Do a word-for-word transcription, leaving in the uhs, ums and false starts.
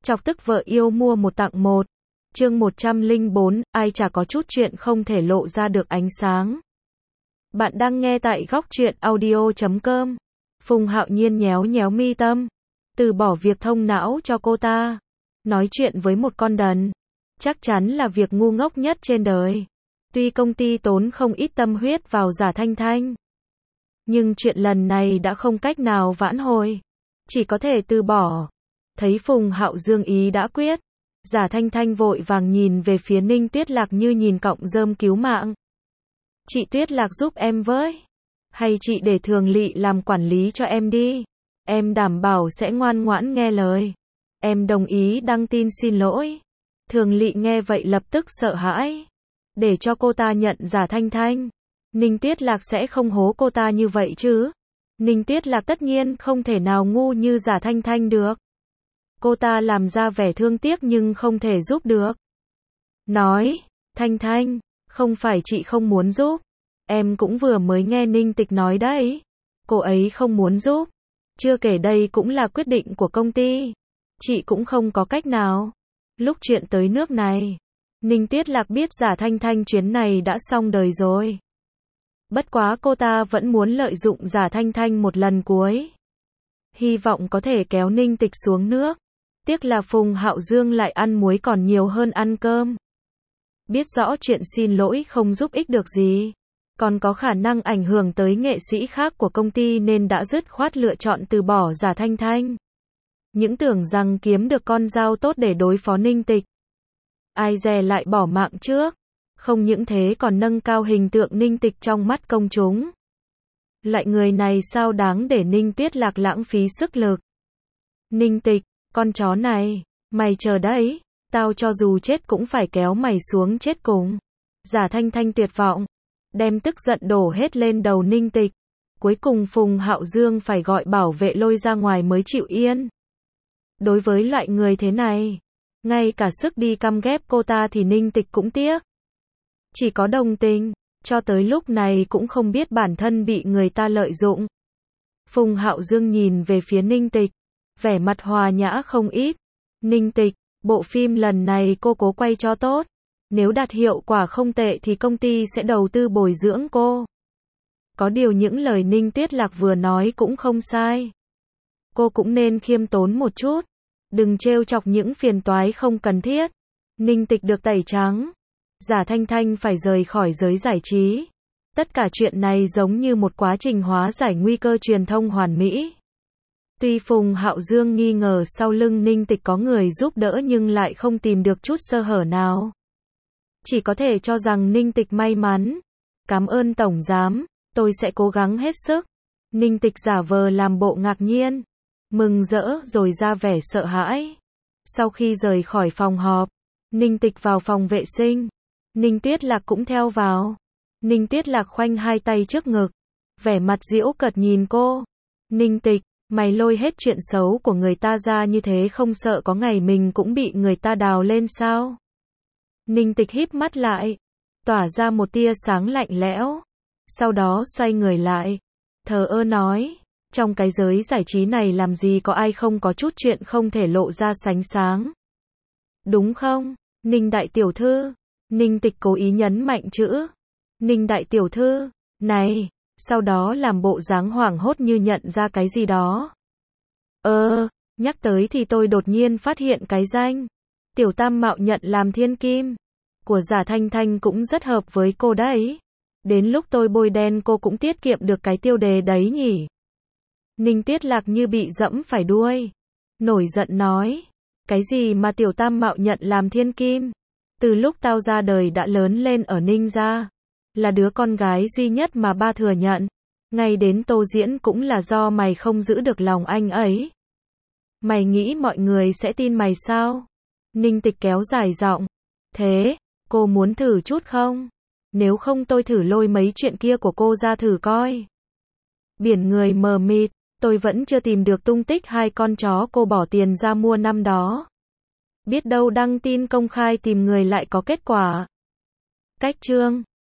Chọc tức vợ yêu mua một tặng một. Chương một trăm lẻ bốn, ai chả có chút chuyện không thể lộ ra được ánh sáng. Bạn đang nghe tại góc truyện audio chấm com. Phùng Hạo Nhiên nhéo nhéo mi tâm. Từ bỏ việc thông não cho cô ta. Nói chuyện với một con đần. Chắc chắn là việc ngu ngốc nhất trên đời. Tuy công ty tốn không ít tâm huyết vào Giả Thanh Thanh. Nhưng chuyện lần này đã không cách nào vãn hồi. Chỉ có thể từ bỏ. Thấy Phùng Hạo Dương ý đã quyết. Giả Thanh Thanh vội vàng nhìn về phía Ninh Tuyết Lạc như nhìn cọng rơm cứu mạng. Chị Tuyết Lạc giúp em với. Hay chị để Thường Lị làm quản lý cho em đi. Em đảm bảo sẽ ngoan ngoãn nghe lời. Em đồng ý đăng tin xin lỗi. Thường Lị nghe vậy lập tức sợ hãi. Để cho cô ta nhận Giả Thanh Thanh. Ninh Tuyết Lạc sẽ không hố cô ta như vậy chứ. Ninh Tuyết Lạc tất nhiên không thể nào ngu như Giả Thanh Thanh được. Cô ta làm ra vẻ thương tiếc nhưng không thể giúp được. Nói, Thanh Thanh, không phải chị không muốn giúp. Em cũng vừa mới nghe Ninh Tịch nói đấy. Cô ấy không muốn giúp. Chưa kể đây cũng là quyết định của công ty. Chị cũng không có cách nào. Lúc chuyện tới nước này, Ninh Tuyết Lạc biết Giả Thanh Thanh chuyến này đã xong đời rồi. Bất quá cô ta vẫn muốn lợi dụng Giả Thanh Thanh một lần cuối. Hy vọng có thể kéo Ninh Tịch xuống nước. Tiếc là Phùng Hạo Dương lại ăn muối còn nhiều hơn ăn cơm. Biết rõ chuyện xin lỗi không giúp ích được gì. Còn có khả năng ảnh hưởng tới nghệ sĩ khác của công ty nên đã dứt khoát lựa chọn từ bỏ Giả Thanh Thanh. Những tưởng rằng kiếm được con dao tốt để đối phó Ninh Tịch. Ai dè lại bỏ mạng trước. Không những thế còn nâng cao hình tượng Ninh Tịch trong mắt công chúng. Loại người này sao đáng để Ninh Tuyết Lạc lãng phí sức lực. Ninh Tịch, con chó này, mày chờ đấy, tao cho dù chết cũng phải kéo mày xuống chết cùng. Giả Thanh Thanh tuyệt vọng, đem tức giận đổ hết lên đầu Ninh Tịch. Cuối cùng Phùng Hạo Dương phải gọi bảo vệ lôi ra ngoài mới chịu yên. Đối với loại người thế này, ngay cả sức đi căm ghép cô ta thì Ninh Tịch cũng tiếc. Chỉ có đồng tình, cho tới lúc này cũng không biết bản thân bị người ta lợi dụng. Phùng Hạo Dương nhìn về phía Ninh Tịch, vẻ mặt hòa nhã không ít. Ninh Tịch, bộ phim lần này cô cố quay cho tốt. Nếu đạt hiệu quả không tệ thì công ty sẽ đầu tư bồi dưỡng cô. Có điều những lời Ninh Tuyết Lạc vừa nói cũng không sai. Cô cũng nên khiêm tốn một chút. Đừng trêu chọc những phiền toái không cần thiết. Ninh Tịch được tẩy trắng. Giả Thanh Thanh phải rời khỏi giới giải trí. Tất cả chuyện này giống như một quá trình hóa giải nguy cơ truyền thông hoàn mỹ. Tuy Phùng Hạo Dương nghi ngờ sau lưng Ninh Tịch có người giúp đỡ nhưng lại không tìm được chút sơ hở nào. Chỉ có thể cho rằng Ninh Tịch may mắn. Cảm ơn Tổng Giám, tôi sẽ cố gắng hết sức. Ninh Tịch giả vờ làm bộ ngạc nhiên, mừng rỡ rồi ra vẻ sợ hãi. Sau khi rời khỏi phòng họp, Ninh Tịch vào phòng vệ sinh. Ninh Tuyết Lạc cũng theo vào. Ninh Tuyết Lạc khoanh hai tay trước ngực, vẻ mặt giễu cợt nhìn cô. Ninh Tịch, mày lôi hết chuyện xấu của người ta ra như thế không sợ có ngày mình cũng bị người ta đào lên sao? Ninh Tịch híp mắt lại, tỏa ra một tia sáng lạnh lẽo. Sau đó xoay người lại, thờ ơ nói, trong cái giới giải trí này làm gì có ai không có chút chuyện không thể lộ ra sánh sáng. Đúng không, Ninh đại tiểu thư? Ninh Tịch cố ý nhấn mạnh chữ Ninh đại tiểu thư này, sau đó làm bộ dáng hoảng hốt như nhận ra cái gì đó. Ờ, nhắc tới thì tôi đột nhiên phát hiện cái danh Tiểu Tam Mạo nhận làm thiên kim của Giả Thanh Thanh cũng rất hợp với cô đấy. Đến lúc tôi bôi đen cô cũng tiết kiệm được cái tiêu đề đấy nhỉ. Ninh Tuyết Lạc như bị dẫm phải đuôi, nổi giận nói, cái gì mà Tiểu Tam Mạo nhận làm thiên kim? Từ lúc tao ra đời đã lớn lên ở Ninh gia, là đứa con gái duy nhất mà ba thừa nhận. Ngay đến Tô Diễn cũng là do mày không giữ được lòng anh ấy. Mày nghĩ mọi người sẽ tin mày sao? Ninh Tịch kéo dài giọng. Thế, cô muốn thử chút không? Nếu không tôi thử lôi mấy chuyện kia của cô ra thử coi. Biển người mờ mịt, tôi vẫn chưa tìm được tung tích hai con chó cô bỏ tiền ra mua năm đó. Biết đâu đăng tin công khai tìm người lại có kết quả. Cách chương